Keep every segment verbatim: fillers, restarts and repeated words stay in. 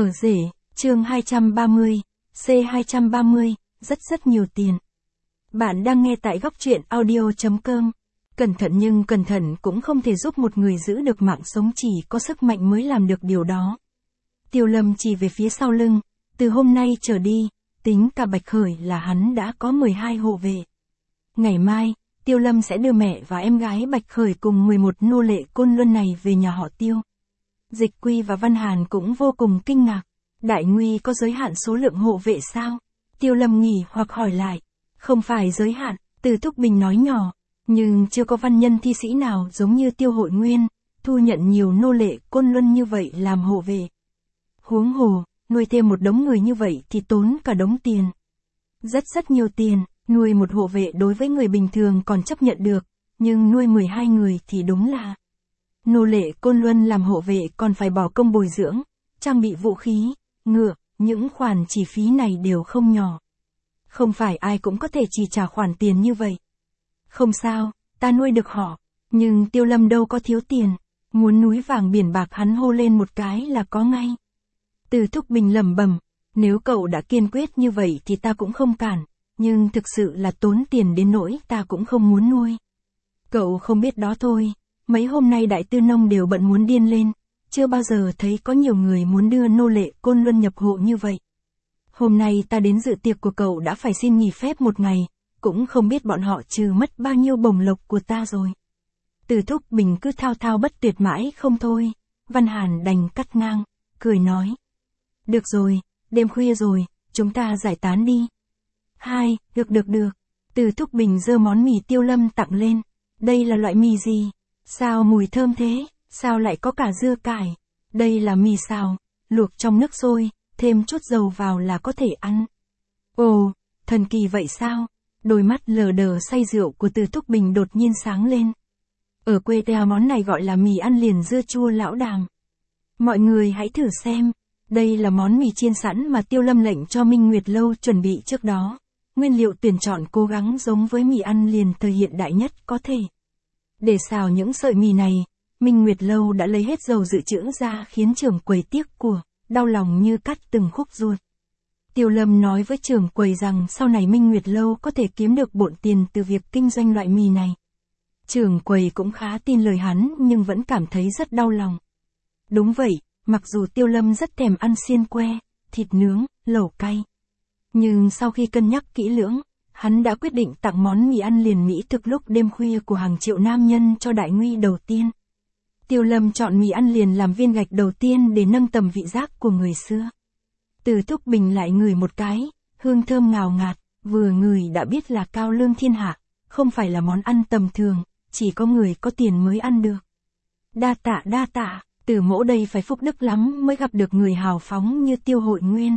Ở rể, chương hai trăm ba mươi, C hai trăm ba mươi, rất rất nhiều tiền. Bạn đang nghe tại góc truyện audio chấm com. Cẩn thận nhưng cẩn thận cũng không thể giúp một người giữ được mạng sống, chỉ có sức mạnh mới làm được điều đó. Tiêu Lâm chỉ về phía sau lưng, từ hôm nay trở đi, tính cả Bạch Khởi là hắn đã có mười hai hộ vệ. Ngày mai, Tiêu Lâm sẽ đưa mẹ và em gái Bạch Khởi cùng mười một nô lệ Côn Luân này về nhà họ Tiêu. Dịch Quy và Văn Hàn cũng vô cùng kinh ngạc. Đại Nguy có giới hạn số lượng hộ vệ sao? Tiêu Lâm nghỉ hoặc hỏi lại. Không phải giới hạn, Từ Thúc Bình nói nhỏ. Nhưng chưa có văn nhân thi sĩ nào giống như Tiêu Hội Nguyên, thu nhận nhiều nô lệ Côn Luân như vậy làm hộ vệ. Huống hồ, nuôi thêm một đống người như vậy thì tốn cả đống tiền. Rất rất nhiều tiền, nuôi một hộ vệ đối với người bình thường còn chấp nhận được, nhưng nuôi mười hai người thì đúng là... Nô lệ Côn Luân làm hộ vệ còn phải bỏ công bồi dưỡng, trang bị vũ khí, ngựa, những khoản chi phí này đều không nhỏ. Không phải ai cũng có thể chi trả khoản tiền như vậy. Không sao, ta nuôi được họ, nhưng Tiêu Lâm đâu có thiếu tiền, muốn núi vàng biển bạc hắn hô lên một cái là có ngay. Từ Thúc Bình lẩm bẩm, nếu cậu đã kiên quyết như vậy thì ta cũng không cản, nhưng thực sự là tốn tiền đến nỗi ta cũng không muốn nuôi. Cậu không biết đó thôi. Mấy hôm nay Đại Tư Nông đều bận muốn điên lên, chưa bao giờ thấy có nhiều người muốn đưa nô lệ Côn Luân nhập hộ như vậy. Hôm nay ta đến dự tiệc của cậu đã phải xin nghỉ phép một ngày, cũng không biết bọn họ trừ mất bao nhiêu bổng lộc của ta rồi. Từ Thúc Bình cứ thao thao bất tuyệt mãi không thôi, Văn Hàn đành cắt ngang, cười nói. Được rồi, đêm khuya rồi, chúng ta giải tán đi. Hai, được được được. Từ Thúc Bình giơ món mì Tiêu Lâm tặng lên. Đây là loại mì gì? Sao mùi thơm thế, sao lại có cả dưa cải? Đây là mì xào, luộc trong nước sôi, thêm chút dầu vào là có thể ăn. Ồ, thần kỳ vậy sao? Đôi mắt lờ đờ say rượu của Từ Thúc Bình đột nhiên sáng lên. Ở quê ta món này gọi là mì ăn liền dưa chua lão đàm. Mọi người hãy thử xem, đây là món mì chiên sẵn mà Tiêu Lâm lệnh cho Minh Nguyệt Lâu chuẩn bị trước đó. Nguyên liệu tuyển chọn cố gắng giống với mì ăn liền thời hiện đại nhất có thể. Để xào những sợi mì này, Minh Nguyệt Lâu đã lấy hết dầu dự trữ ra khiến trưởng quầy tiếc của, đau lòng như cắt từng khúc ruột. Tiêu Lâm nói với trưởng quầy rằng sau này Minh Nguyệt Lâu có thể kiếm được bộn tiền từ việc kinh doanh loại mì này. Trưởng quầy cũng khá tin lời hắn nhưng vẫn cảm thấy rất đau lòng. Đúng vậy, mặc dù Tiêu Lâm rất thèm ăn xiên que, thịt nướng, lẩu cay. Nhưng sau khi cân nhắc kỹ lưỡng, hắn đã quyết định tặng món mì ăn liền mỹ thực lúc đêm khuya của hàng triệu nam nhân cho Đại Nguy đầu tiên. Tiêu Lâm chọn mì ăn liền làm viên gạch đầu tiên để nâng tầm vị giác của người xưa. Từ Thúc Bình lại ngửi một cái, hương thơm ngào ngạt, vừa ngửi đã biết là cao lương thiên hạ, không phải là món ăn tầm thường, chỉ có người có tiền mới ăn được. Đa tạ đa tạ, Từ mỗ đây phải phúc đức lắm mới gặp được người hào phóng như Tiêu Hội Nguyên.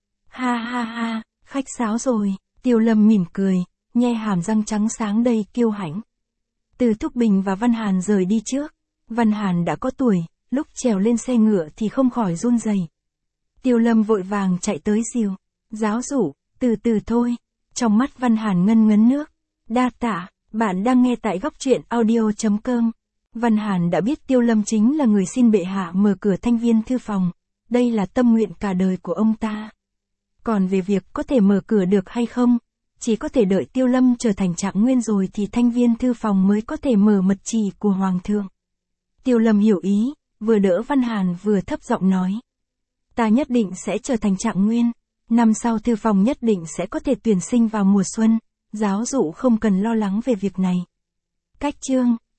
Ha ha ha, khách sáo rồi. Tiêu Lâm mỉm cười, nhe hàm răng trắng sáng đầy kiêu hãnh. Từ Thúc Bình và Văn Hàn rời đi trước. Văn Hàn đã có tuổi, lúc trèo lên xe ngựa thì không khỏi run rẩy. Tiêu Lâm vội vàng chạy tới dìu, giáo dụ, từ từ thôi. Trong mắt Văn Hàn ngân ngấn nước. Đa tạ, bạn đang nghe tại góc truyện audio chấm com. Văn Hàn đã biết Tiêu Lâm chính là người xin bệ hạ mở cửa Thanh Viên thư phòng. Đây là tâm nguyện cả đời của ông ta. Còn về việc có thể mở cửa được hay không, chỉ có thể đợi Tiêu Lâm trở thành Trạng Nguyên rồi thì Thanh Viên thư phòng mới có thể mở mật chỉ của Hoàng thượng. Tiêu Lâm hiểu ý, vừa đỡ Văn Hàn vừa thấp giọng nói. Ta nhất định sẽ trở thành Trạng Nguyên, năm sau thư phòng nhất định sẽ có thể tuyển sinh vào mùa xuân, giáo dụ không cần lo lắng về việc này. Cách chương